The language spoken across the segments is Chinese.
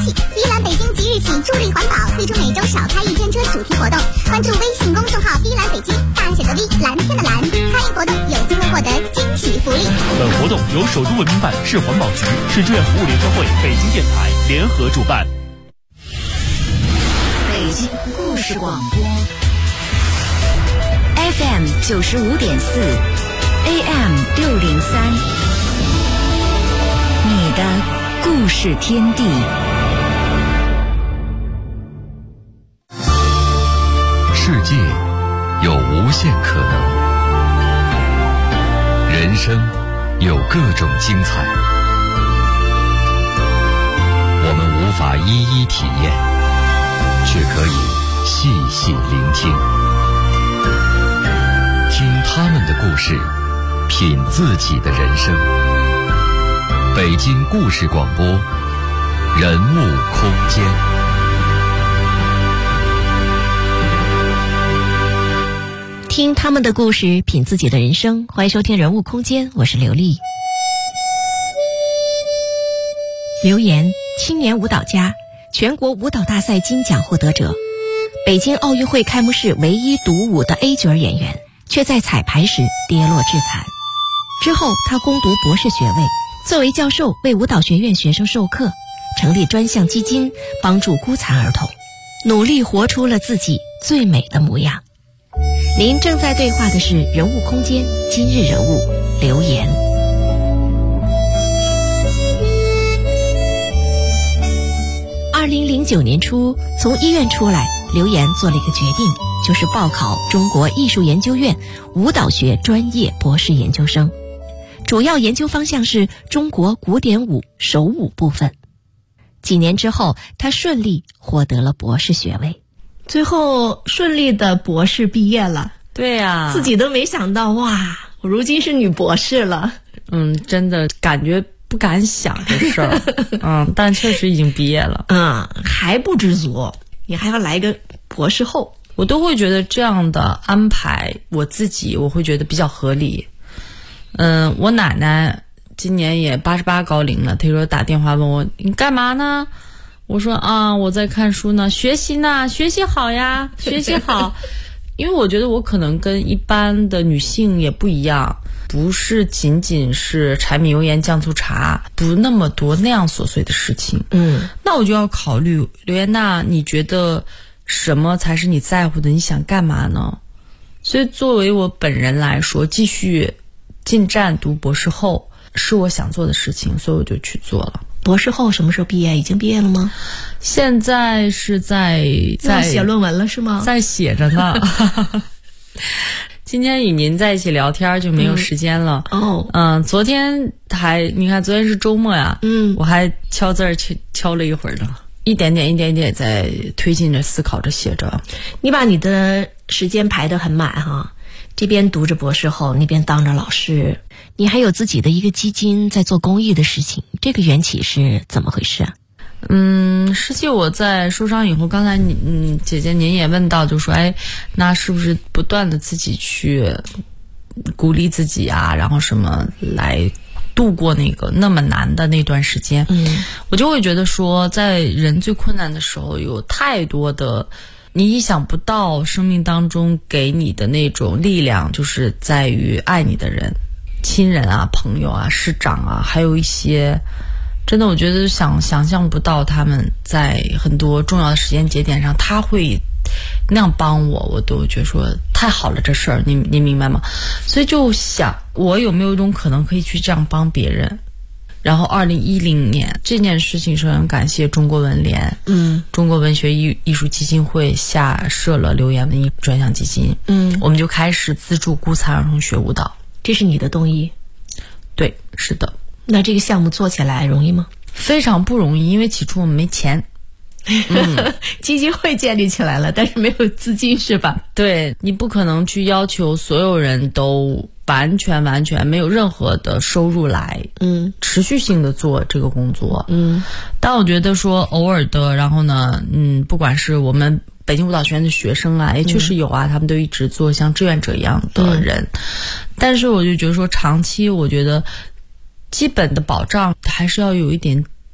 气。依兰北京即日起助力环保，推出每周少开一天车主题活动。关注微信公众号依兰北京，大写的 V， 蓝天的蓝，参与活动有机会获得惊喜福利。 本活动由首都文明办、市环保局、市志愿服务联合会、北京电台联合主办。 北京故事广播 FM 95.4 AM 603，你的故事天地。 世界有无限可能，人生有各种精彩，我们无法一一体验，却可以细细聆听，听他们的故事，品自己的人生。北京故事广播，人物空间。 听他们的故事，品自己的人生。欢迎收听人物空间，我是刘丽。刘岩，青年舞蹈家，全国舞蹈大赛金奖获得者，北京奥运会开幕式唯一独舞的 A 角演员，却在彩排时跌落致残。之后他攻读博士学位，作为教授为舞蹈学院学生授课，成立专项基金，帮助孤残儿童，努力活出了自己最美的模样。您正在对话的是人物空间今日人物刘岩。2009年初，从医院出来，刘岩做了一个决定，就是报考中国艺术研究院舞蹈学专业博士研究生，主要研究方向是中国古典舞手舞部分。几年之后，他顺利获得了博士学位。最后顺利的博士毕业了。 对呀， 自己都没想到，哇，我如今是女博士了。 真的感觉不敢想这事儿。但确实已经毕业了。 还不知足，你还要来个博士后。 我都会觉得这样的安排，我会觉得比较合理。我奶奶今年也88高龄了，她说打电话问我你干嘛呢？我说我在看书呢，学习呢，学习好呀，学习好。因为我觉得我可能跟一般的女性也不一样，不是仅仅是柴米油盐酱醋茶，不那么多那样琐碎的事情。那我就要考虑，刘妍娜，你觉得什么才是你在乎的？你想干嘛呢？所以作为我本人来说，继续进站读博士后是我想做的事情，所以我就去做了。 博士后什么时候毕业？已经毕业了吗？ 现在是在写论文了是吗？ 在写着呢。今天与您在一起聊天就没有时间了。昨天你看昨天是周末呀。我还敲字儿敲了一会儿呢，一点点在推进着思考着写着。 你把你的时间排得很满哈，这边读着博士后，那边当着老师，你还有自己的一个基金在做公益的事情，这个缘起是怎么回事啊？ 实际我在受伤以后，刚才姐姐您也问到，就说那是不是不断的自己去鼓励自己啊，然后什么来度过那么难的那段时间。我就会觉得说，在人最困难的时候，有太多的你意想不到生命当中给你的那种力量，就是在于爱你的人，亲人啊，朋友啊，师长啊，还有一些真的我觉得想象不到他们在很多重要的时间节点上他会那样帮我都觉得说太好了，这事儿你明白吗？所以就想我有没有一种可能可以去这样帮别人。然后2010年这件事情是很感谢中国文联，中国文学艺术基金会下设了刘妍文艺专项基金，我们就开始资助孤残儿童学舞蹈。 这是你的动议？ 对，是的。 那这个项目做起来容易吗？ 非常不容易，因为起初我们没钱。 基金会建立起来了，但是没有资金是吧？ 对，你不可能去要求所有人都完全没有任何的收入来持续性的做这个工作。但我觉得说偶尔的，然后呢不管是我们北京舞蹈学院的学生啊，也确实有啊，他们都一直做像志愿者一样的人。但是我就觉得说长期我觉得基本的保障还是要有一点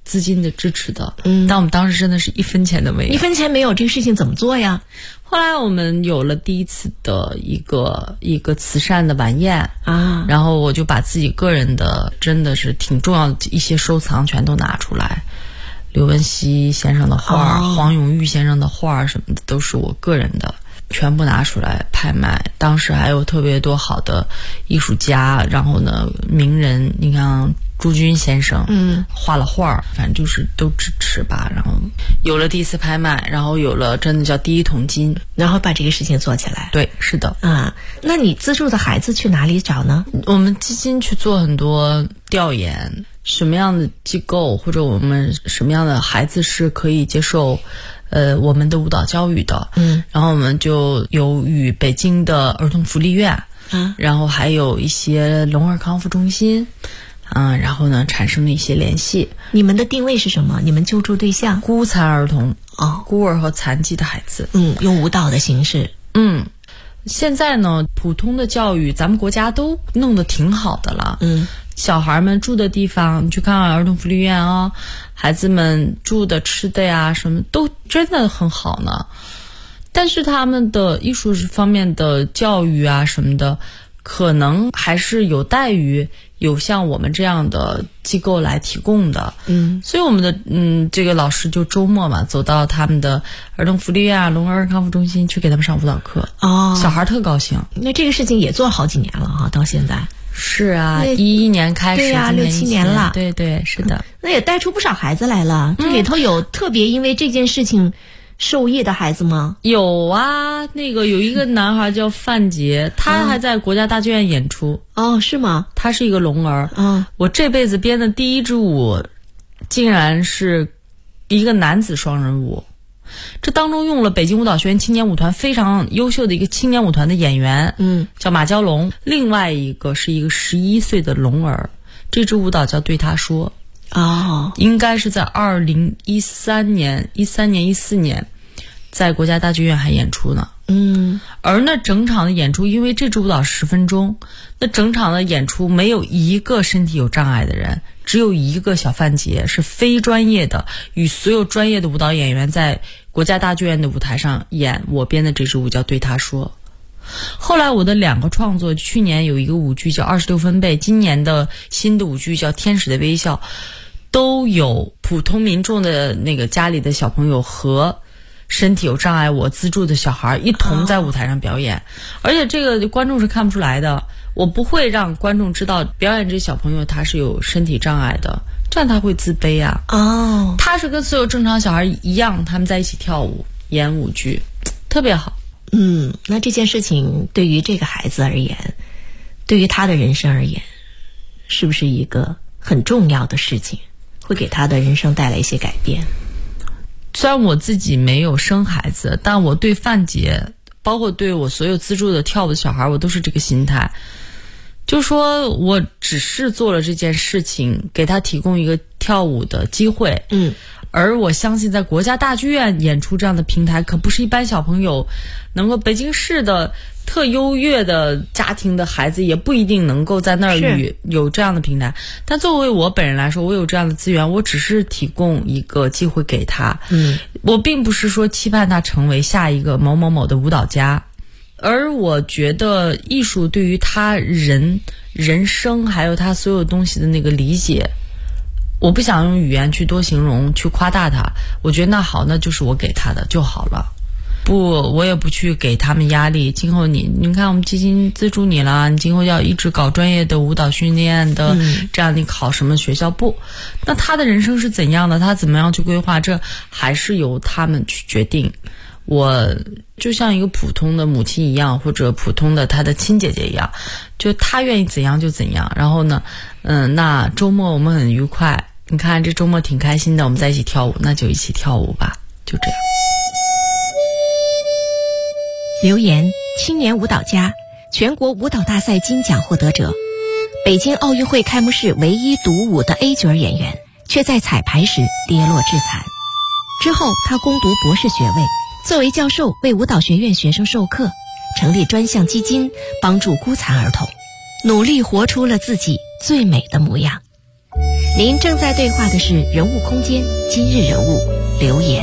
资金的支持的。但我们当时真的是1分钱都没有。 1分钱没有，这个事情怎么做呀？ 后来我们有了第一次的一个慈善的晚宴啊，然后我就把自己个人的真的是挺重要的一些收藏全都拿出来，刘文熙先生的画、黄永玉先生的画什么的都是我个人的，全部拿出来拍卖。当时还有特别多好的艺术家，然后呢名人，你看朱军先生画了画，反正就是都支持吧。然后有了第一次拍卖，然后有了真的叫第一桶金， 然后把这个事情做起来。 对，是的啊。那你资助的孩子去哪里找呢？ 我们基金去做很多调研，什么样的机构或者我们什么样的孩子是可以接受我们的舞蹈教育的。然后我们就有与北京的儿童福利院然后还有一些聋儿康复中心然后呢产生了一些联系。 你们的定位是什么？你们救助对象孤残儿童孤儿和残疾的孩子。 用舞蹈的形式。 现在呢普通的教育咱们国家都弄得挺好的了。小孩们住的地方，你去看看儿童福利院啊，孩子们住的吃的呀什么都真的很好呢。但是他们的艺术方面的教育啊什么的，可能还是有待于有像我们这样的机构来提供的。所以我们的这个老师就周末嘛走到他们的儿童福利院啊、聋儿康复中心去给他们上舞蹈课。小孩特高兴。 那这个事情也做好几年了哈，到现在。 是啊，11年开始， 对呀，6、7年了。 对对，是的。 那也带出不少孩子来了。这里头有特别因为这件事情受益的孩子吗？ 有啊，那个有一个男孩叫范杰，他还在国家大剧院演出。 是吗？ 他是一个聋儿。我这辈子编的第一支舞，竟然是一个男子双人舞。这当中用了北京舞蹈学院青年舞团非常优秀的一个青年舞团的演员，叫马娇龙。另外一个是一个11岁的聋儿。这支舞蹈叫对他说。应该是在2013年、14年，在国家大剧院还演出呢。而那整场的演出，因为这支舞蹈10分钟，那整场的演出没有一个身体有障碍的人，只有一个小范杰是非专业的，与所有专业的舞蹈演员在国家大剧院的舞台上演我编的这支舞叫对他说。后来我的2个创作，去年有一个舞剧叫26分贝，今年的新的舞剧叫天使的微笑，都有普通民众的那个家里的小朋友和身体有障碍我资助的小孩一同在舞台上表演。而且这个观众是看不出来的，我不会让观众知道表演这小朋友他是有身体障碍的，这样他会自卑啊。他是跟所有正常小孩一样，他们在一起跳舞演舞剧，特别好。 那这件事情对于这个孩子而言，对于他的人生而言，是不是一个很重要的事情，会给他的人生带来一些改变？ 虽然我自己没有生孩子，但我对范杰，包括对我所有资助的跳舞的小孩，我都是这个心态，就说我只是做了这件事情，给他提供一个跳舞的机会。而我相信在国家大剧院演出这样的平台，可不是一般小朋友能够，北京市的特优越的家庭的孩子也不一定能够在那儿有这样的平台。但作为我本人来说，我有这样的资源，我只是提供一个机会给他。我并不是说期盼他成为下一个某某某的舞蹈家。而我觉得艺术对于他人生还有他所有东西的那个理解，我不想用语言去多形容去夸大他，我觉得那好，那就是我给他的就好了。我也不去给他们压力，今后你看我们基金资助你了，你今后要一直搞专业的舞蹈训练的，这样你考什么学校不？那他的人生是怎样的，他怎么样去规划，这还是由他们去决定。我就像一个普通的母亲一样，或者普通的他的亲姐姐一样，就他愿意怎样就怎样。然后呢那周末我们很愉快，你看这周末挺开心的，我们在一起跳舞，那就一起跳舞吧，就这样。 留言：青年舞蹈家，全国舞蹈大赛金奖获得者，北京奥运会开幕式唯一独舞的 A 角演员，却在彩排时跌落致残。之后他攻读博士学位，作为教授为舞蹈学院学生授课，成立专项基金，帮助孤残儿童，努力活出了自己最美的模样。 您正在对话的是人物空间今日人物留言。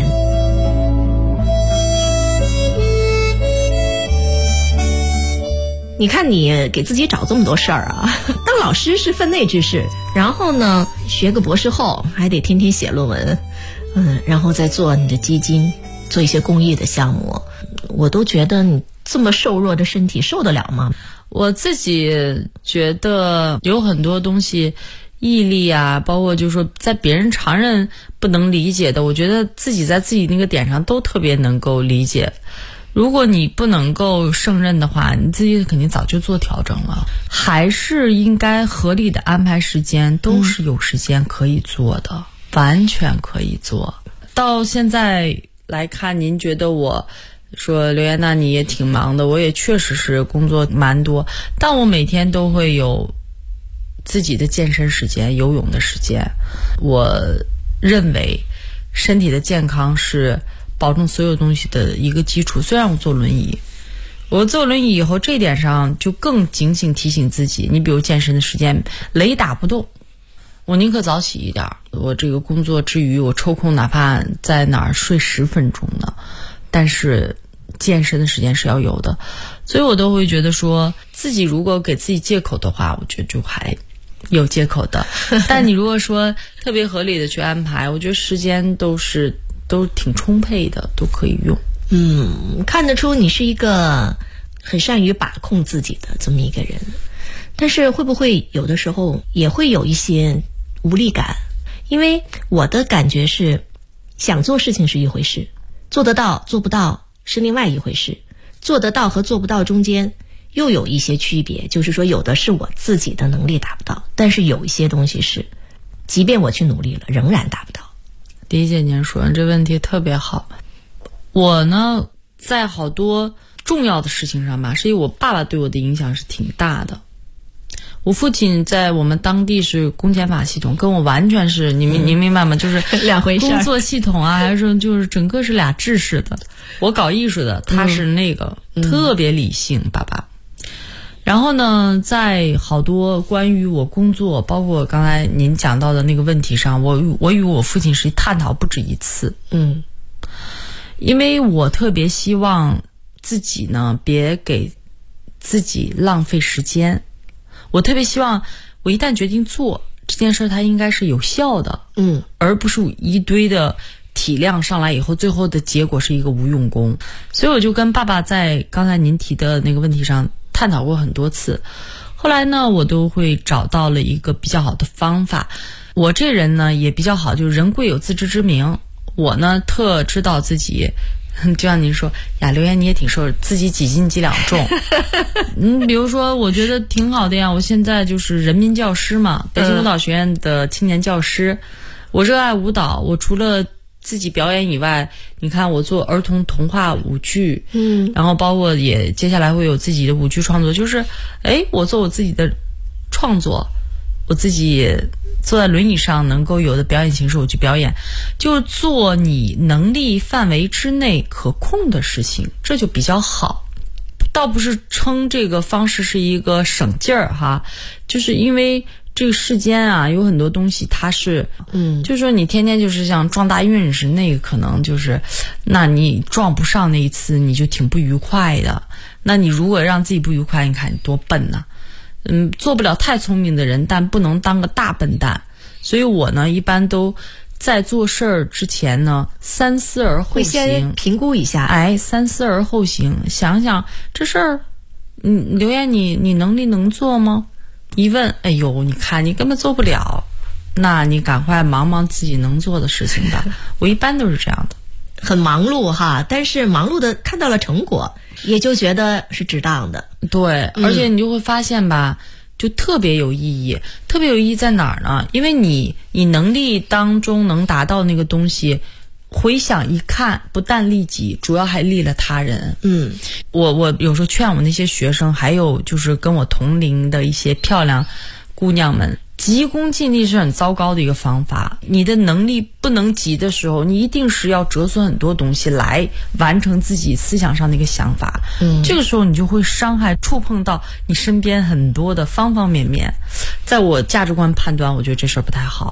你看你给自己找这么多事儿啊，当老师是分内之事，然后呢学个博士后还得天天写论文，然后再做你的基金，做一些公益的项目，我都觉得你这么瘦弱的身体受得了吗？ 我自己觉得有很多东西毅力啊，包括就是说在别人常人不能理解的，我觉得自己在自己那个点上都特别能够理解。如果你不能够胜任的话，你自己肯定早就做调整了。还是应该合理的安排时间，都是有时间可以做的，完全可以做。到现在来看，您觉得我说刘艳娜你也挺忙的，我也确实是工作蛮多，但我每天都会有自己的健身时间、游泳的时间。我认为身体的健康是保证所有东西的一个基础。虽然我坐轮椅以后，这一点上就更警醒提醒自己，你比如健身的时间雷打不动，我宁可早起一点，我这个工作之余我抽空哪怕在哪儿睡10分钟呢，但是健身的时间是要有的。所以我都会觉得说，自己如果给自己借口的话，我觉得就还有借口的。但你如果说特别合理的去安排，我觉得时间都挺充沛的，都可以用。 看得出你是一个很善于把控自己的这么一个人，但是会不会有的时候也会有一些无力感？因为我的感觉是，想做事情是一回事，做得到做不到是另外一回事，做得到和做不到中间又有一些区别，就是说有的是我自己的能力达不到，但是有一些东西是即便我去努力了仍然达不到。 理解您说这问题特别好。我呢在好多重要的事情上吧，是因为我爸爸对我的影响是挺大的。我父亲在我们当地是公检法系统，跟我完全是您明白吗？就是两回事。 工作系统啊，还是说就是整个是俩制式的。我搞艺术的，他是那个特别理性爸爸。然后呢，在好多关于我工作，包括刚才您讲到的那个问题上，我与我父亲是探讨不止一次。因为我特别希望自己呢别给自己浪费时间。我特别希望我一旦决定做这件事，它应该是有效的，而不是一堆的体量上来以后，最后的结果是一个无用功。所以我就跟爸爸在刚才您提的那个问题上探讨过很多次。后来呢，我都会找到了一个比较好的方法。我这人呢也比较好，就是人贵有自知之明。我呢特知道自己，就像您说呀，刘艳你也挺瘦，自己几斤几两重。比如说我觉得挺好的呀，我现在就是人民教师嘛，北京舞蹈学院的青年教师。我热爱舞蹈，我除了自己表演以外，你看我做儿童童话舞剧，然后包括也接下来会有自己的舞剧创作，就是我做我自己的创作，我自己坐在轮椅上能够有的表演形式我去表演，就做你能力范围之内可控的事情，这就比较好。倒不是称这个方式是一个省劲儿哈，就是因为这个世间啊有很多东西它是就是说你天天就是像撞大运似的，那个可能就是那你撞不上那一次你就挺不愉快的。那你如果让自己不愉快，你看你多笨呢。做不了太聪明的人，但不能当个大笨蛋。所以我呢一般都在做事儿之前呢三思而后行，会先评估一下， 三思而后行，想想这事儿刘艳你能力能做吗？一问，哎呦你看你根本做不了，那你赶快忙自己能做的事情吧。我一般都是这样的。 很忙碌哈，但是忙碌的看到了成果，也就觉得是值当的。 对，而且你就会发现吧，就特别有意义。特别有意义在哪儿呢？因为你能力当中能达到那个东西，回想一看，不但利己，主要还利了他人。我有时候劝我那些学生，还有就是跟我同龄的一些漂亮姑娘们，急功近利是很糟糕的一个方法。你的能力不能急的时候，你一定是要折损很多东西来完成自己思想上的一个想法。这个时候你就会触碰到你身边很多的方方面面。在我价值观判断，我觉得这事儿不太好。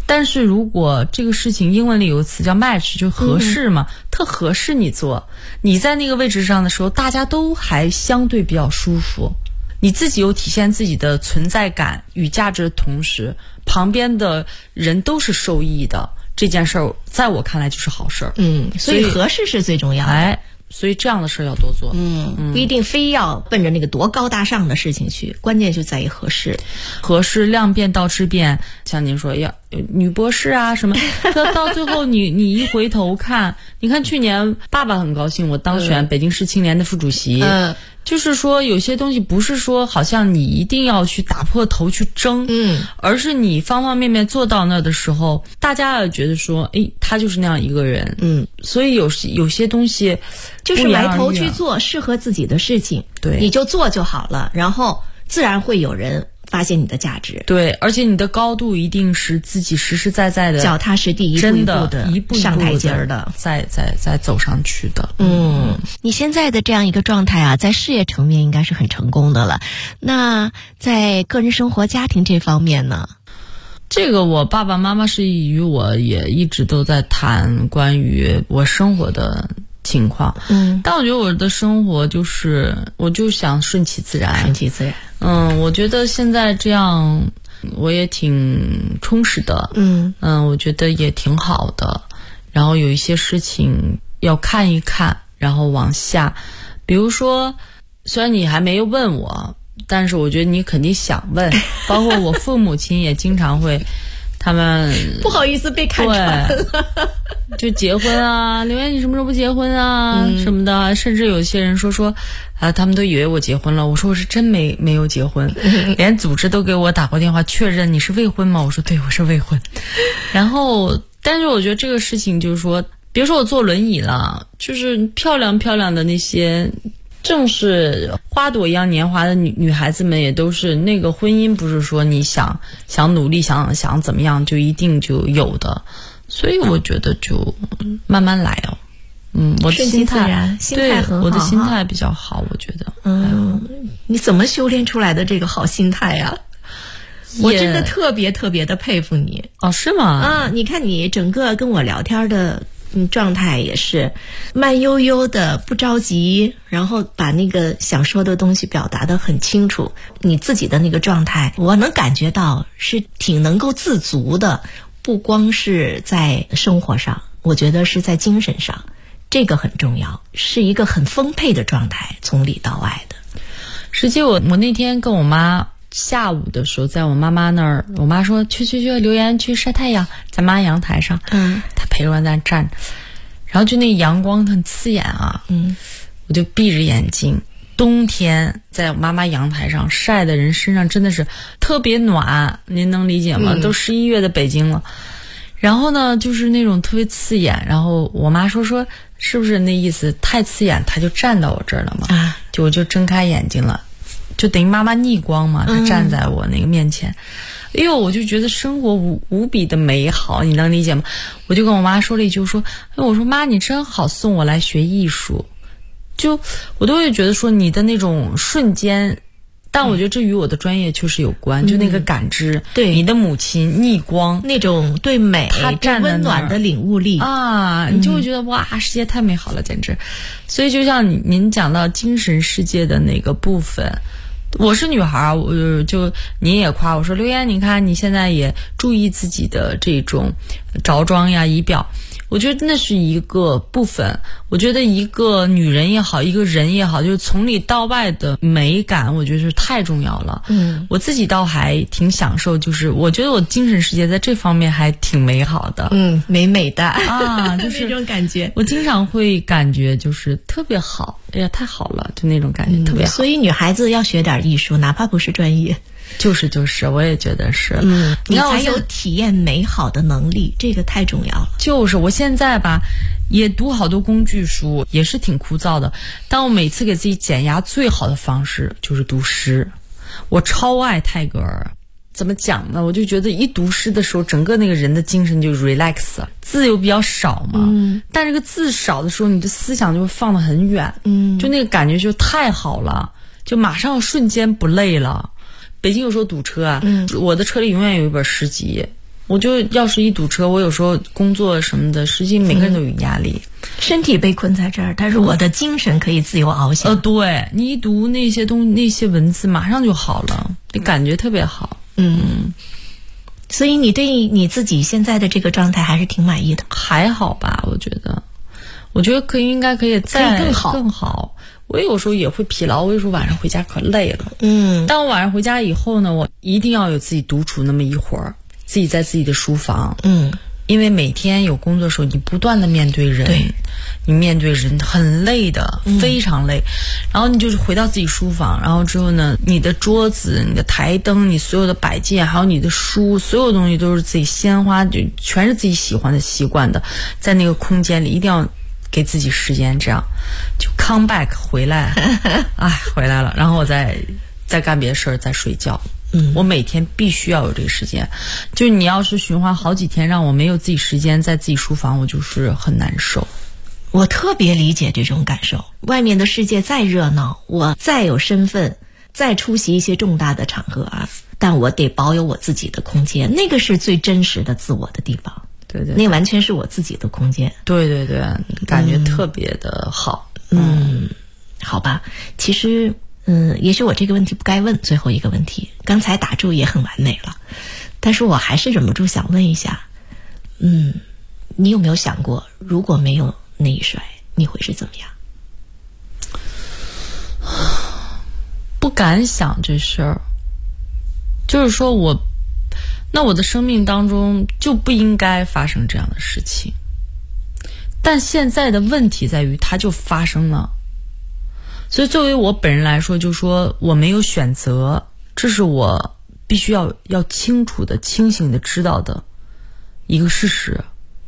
但是如果这个事情英文里有个词叫 match， 就合适嘛，特合适你做，你在那个位置上的时候，大家都还相对比较舒服，你自己又体现自己的存在感与价值的同时，旁边的人都是受益的，这件事儿在我看来就是好事儿。 所以合适是最重要的。 所以这样的事儿要多做。 不一定非要奔着那个多高大上的事情去，关键就在于合适。 合适量变到质变，像您说要女博士啊什么，到最后你一回头看，你看去年爸爸很高兴我当选北京市青联的副主席。就是说有些东西不是说好像你一定要去打破头去争，而是你方方面面做到那的时候，大家要觉得说，他就是那样一个人。所以有些东西就是埋头去做适合自己的事情，对，你就做就好了，然后自然会有人发现你的价值。 对，而且你的高度一定是自己实实在在的、 脚踏实地、一步一步的上台阶儿的， 再走上去的。 你现在的这样一个状态啊，在事业层面应该是很成功的了。那在个人生活、家庭这方面呢？ 这个我爸爸妈妈是与我也一直都在谈关于我生活的情况。但我觉得我的生活就是我就想顺其自然。我觉得现在这样我也挺充实的。我觉得也挺好的。然后有一些事情要看一看，然后往下，比如说虽然你还没有问我，但是我觉得你肯定想问，包括我父母亲也经常会，他们不好意思被看穿了， 就结婚啊，刘岩你什么时候不结婚啊，什么的，甚至有些人说啊，他们都以为我结婚了，我说我是真没有结婚，连组织都给我打过电话确认你是未婚吗？我说对，我是未婚。然后但是我觉得这个事情就是说，比如说我坐轮椅了，就是漂亮的那些正是花朵一样年华的女孩子们，也都是那个婚姻不是说你想努力想怎么样就一定就有的，所以我觉得就慢慢来哦。我的心态很好，我的心态比较好，我觉得。 你怎么修炼出来的这个好心态呀？我真的特别的佩服你。 哦，是吗？ 你看你整个跟我聊天的状态也是慢悠悠的，不着急，然后把那个想说的东西表达得很清楚。你自己的那个状态，我能感觉到是挺能够自足的，不光是在生活上，我觉得是在精神上，这个很重要，是一个很丰沛的状态，从里到外的。 实际我那天跟我妈下午的时候，在我妈妈那儿，我妈说去留言去晒太阳，在妈阳台上，她陪着我在那站着，然后就那阳光很刺眼啊，我就闭着眼睛。冬天在我妈妈阳台上晒的人身上真的是特别暖，您能理解吗？都11月的北京了。然后呢，就是那种特别刺眼，然后我妈说是不是那意思太刺眼，她就站到我这儿了嘛，就我就睁开眼睛了。就等于妈妈逆光嘛，她站在我那个面前，我就觉得生活无比的美好，你能理解吗？我就跟我妈说了一句，我说妈，你真好，送我来学艺术。就我都会觉得说你的那种瞬间，但我觉得这与我的专业确实有关，就那个感知，对你的母亲逆光那种对美、她站温暖的领悟力啊，你就会觉得哇，世界太美好了，简直。所以就像您讲到精神世界的那个部分。我是女孩，我就您也夸我说刘岩，你看你现在也注意自己的这种着装呀、仪表，我觉得那是一个部分。我觉得一个女人也好，一个人也好，就是从里到外的美感，我觉得是太重要了。我自己倒还挺享受，就是我觉得我精神世界在这方面还挺美好的。 美的啊，就是那种感觉。 我经常会感觉就是特别好，哎呀，太好了，就那种感觉特别好。 所以女孩子要学点艺术，哪怕不是专业。 就是，我也觉得是。 你才有体验美好的能力，这个太重要了。 就是我现在吧，也读好多工具书，也是挺枯燥的。但我每次给自己减压最好的方式就是读诗。我超爱泰戈尔，怎么讲呢？我就觉得一读诗的时候，整个那个人的精神就 relax 了。字又比较少嘛，但这个字少的时候，你的思想就会放得很远，就那个感觉就太好了，就马上瞬间不累了。北京有时候堵车啊，我的车里永远有一本诗集， 我就要是一堵车，我有时候工作什么的，实际每个人都有压力。 身体被困在这儿，但是我的精神可以自由翱翔。 对，你一读那些那些文字，马上就好了，你感觉特别好。 所以你对你自己现在的这个状态还是挺满意的？ 还好吧，我觉得应该可以再更好。我有时候也会疲劳，我有时候晚上回家可累了。但我晚上回家以后呢，我一定要有自己独处那么一会儿，自己在自己的书房。因为每天有工作的时候，你不断的面对人，你面对人很累的，非常累。然后你就是回到自己书房，然后之后呢，你的桌子、你的台灯、你所有的摆件，还有你的书，所有东西都是自己鲜花，就全是自己喜欢的、习惯的，在那个空间里一定要给自己时间，这样就 come back 回来，回来了，然后我再干别的事儿，再睡觉。我每天必须要有这个时间，就是你要是循环好几天让我没有自己时间在自己书房，我就是很难受。 我特别理解这种感受，外面的世界再热闹，我再有身份，再出席一些重大的场合但我得保有我自己的空间，那个是最真实的自我的地方。 对， 那完全是我自己的空间。 对，感觉特别的好。 好吧，其实也许我这个问题不该问，最后一个问题，刚才打住也很完美了，但是我还是忍不住想问一下，你有没有想过，如果没有那一摔，你会是怎么样？ 不敢想这事儿，就是说我的生命当中就不应该发生这样的事情，但现在的问题在于它就发生了。所以作为我本人来说，就说我没有选择，这是我必须要清楚的、清醒的知道的一个事实。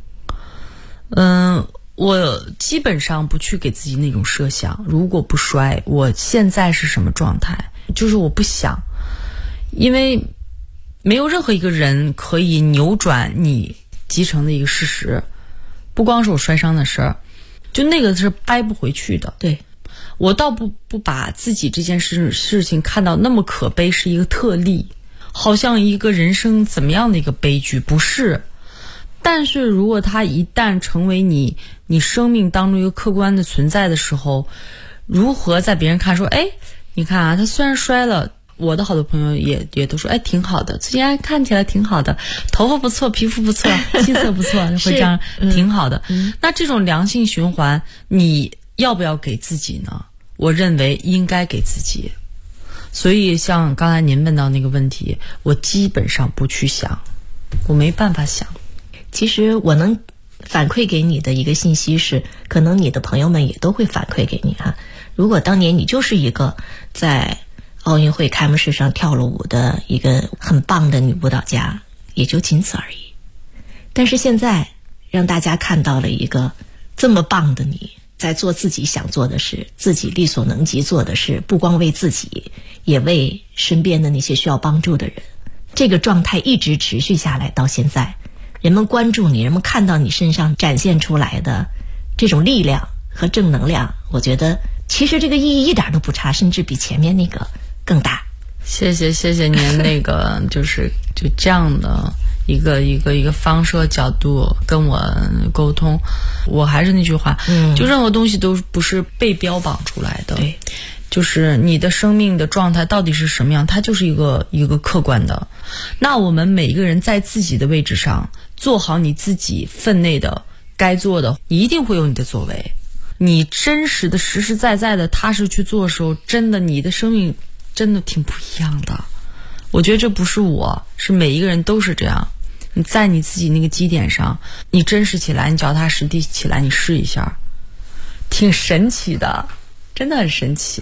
我基本上不去给自己那种设想，如果不摔，我现在是什么状态，就是我不想，因为没有任何一个人可以扭转你继承的一个事实，不光是我摔伤的事儿，就那个是掰不回去的。 对， 我倒不把自己这件事情看到那么可悲，是一个特例，好像一个人生怎么样的一个悲剧，不是。但是如果它一旦成为你生命当中一个客观的存在的时候，如何在别人看说，你看他虽然摔了，我的好多朋友也都说，挺好的，最近看起来挺好的，头发不错，皮肤不错，气色不错，会这样挺好的。那这种良性循环，你要不要给自己呢？我认为应该给自己。所以像刚才您问到那个问题，我基本上不去想，我没办法想。 其实我能反馈给你的一个信息是，可能你的朋友们也都会反馈给你如果当年你就是一个在奥运会开幕式上跳了舞的一个很棒的女舞蹈家，也就仅此而已。但是现在让大家看到了一个这么棒的你，在做自己想做的事，自己力所能及做的事，不光为自己，也为身边的那些需要帮助的人。这个状态一直持续下来到现在，人们关注你，人们看到你身上展现出来的这种力量和正能量，我觉得其实这个意义一点都不差，甚至比前面那个更大。 谢谢您那个就这样的一个方式和角度跟我沟通。我还是那句话，就任何东西都不是被标榜出来的。 对， 就是你的生命的状态到底是什么样，它就是一个客观的。那我们每一个人在自己的位置上做好你自己分内的该做的，一定会有你的作为。你真实的实实在在的踏实去做的时候，真的你的生命真的挺不一样的。我觉得这不是我，是每一个人都是这样。你在你自己那个基点上，你真实起来，你脚踏实地起来，你试一下，挺神奇的，真的很神奇。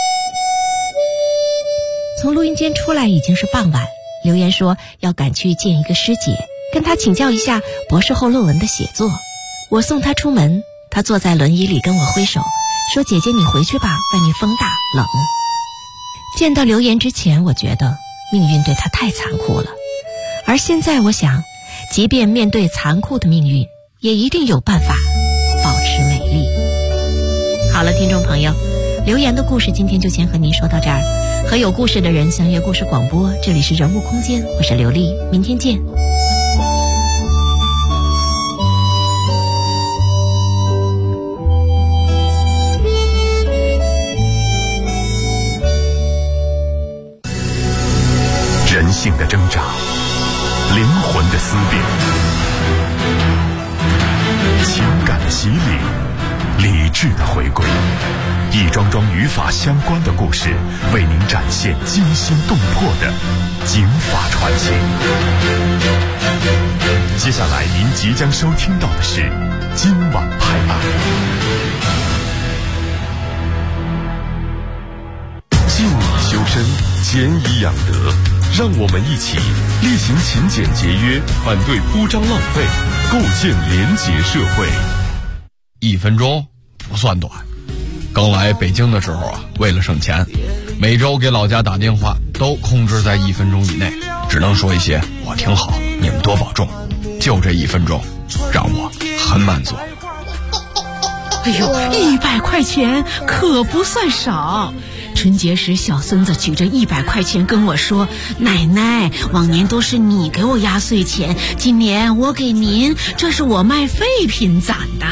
从录音间出来已经是傍晚，留言说要赶去见一个师姐，跟她请教一下博士后论文的写作。我送她出门，她坐在轮椅里跟我挥手，说姐姐你回去吧，外面风大冷。见到留言之前，我觉得命运对她太残酷了，而现在我想，即便面对残酷的命运，也一定有办法保持美丽。好了，听众朋友，留言的故事今天就先和您说到这儿。和有故事的人相约故事广播，这里是人物空间，我是刘丽，明天见。 洗礼，理智的回归，一桩桩语法相关的故事，为您展现惊心动魄的警法传奇。接下来您即将收听到的是今晚拍案。敬以修身，俭以养德，让我们一起厉行勤俭节约，反对铺张浪费，构建廉洁社会。 1分钟不算短。刚来北京的时候啊，为了省钱，每周给老家打电话都控制在1分钟以内，只能说一些我挺好，你们多保重。就这1分钟，让我很满足。 哎呦，100块钱可不算少。春节时，小孙子举着100块钱跟我说：“奶奶，往年都是你给我压岁钱，今年我给您，这是我卖废品攒的。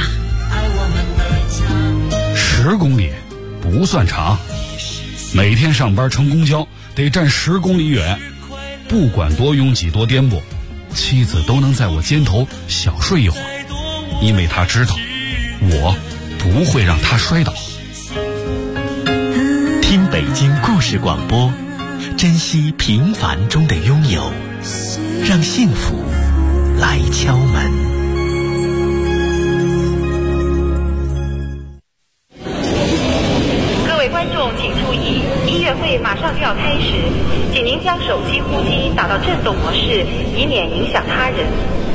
”10公里不算长，每天上班乘公交得站10公里远，不管多拥挤多颠簸，妻子都能在我肩头小睡一会儿，因为她知道我不会让她摔倒。 听北京故事广播，珍惜平凡中的拥有，让幸福来敲门。 各位观众请注意，音乐会马上就要开始，请您将手机呼机打到震动模式，以免影响他人。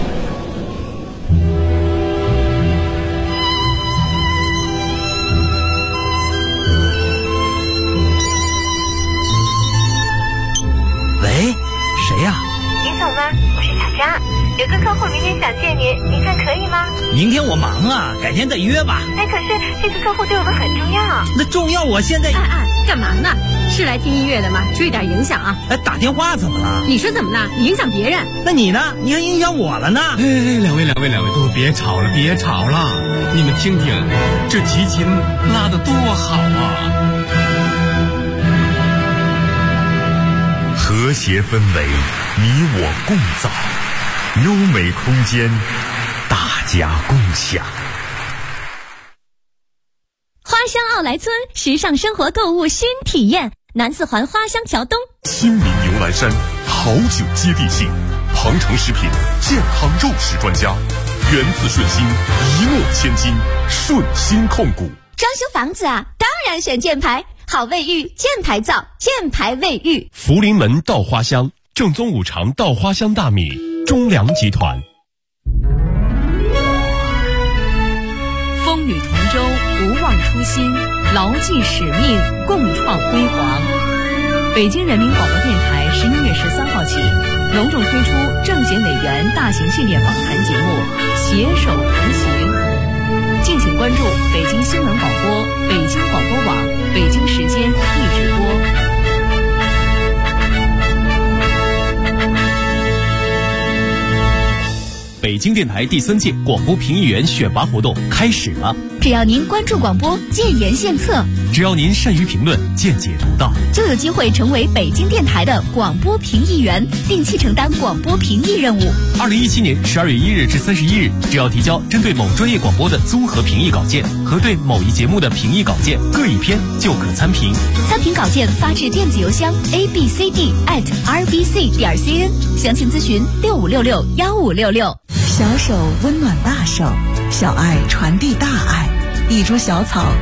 喂，谁呀？ 林总吗？我是小佳，有个客户明天想见您，您看可以吗？ 明天我忙啊，改天再约吧。 哎，可是这个客户对我们很重要。 那重要，我现在…… 干嘛呢？是来听音乐的吗？注意点影响啊！ 打电话怎么了？ 你说怎么了？你影响别人。 那你呢？你还影响我了呢？ 两位，都别吵了，别吵了！你们听听，这提琴拉得多好啊！ 和谐氛围，你我共造；优美空间，大家共享。 花乡奥莱村时尚生活购物新体验，南四环花乡桥东。 新民牛栏山，好酒接地气，庞城食品健康肉食专家，源自顺心，一诺千金，顺心控股。 装修房子啊，当然选箭牌，好卫浴，箭牌造，箭牌卫浴。 福临门稻花香，正宗五常稻花香大米，中粮集团。 风雨同舟，不忘初心，牢记使命，共创辉煌。北京人民广播电台11月13号起，隆重推出政协委员大型训练访谈节目《携手同行》，敬请关注北京新闻广播、北京广播网、北京时间一直播。 北京电台第3届广播评议员选拔活动开始了。 只要您关注广播，建言献策； 只要您善于评论，见解独到， 就有机会成为北京电台的广播评议员，定期承担广播评议任务。 2017年12月1日至31日，只要提交针对某专业广播的综合评议稿件和对某一节目的评议稿件各一篇，就可参评。 参评稿件发至电子邮箱 abcd@rbc.cn， 详情咨询65661566。 小手温暖大手，小爱传递大爱，一株小草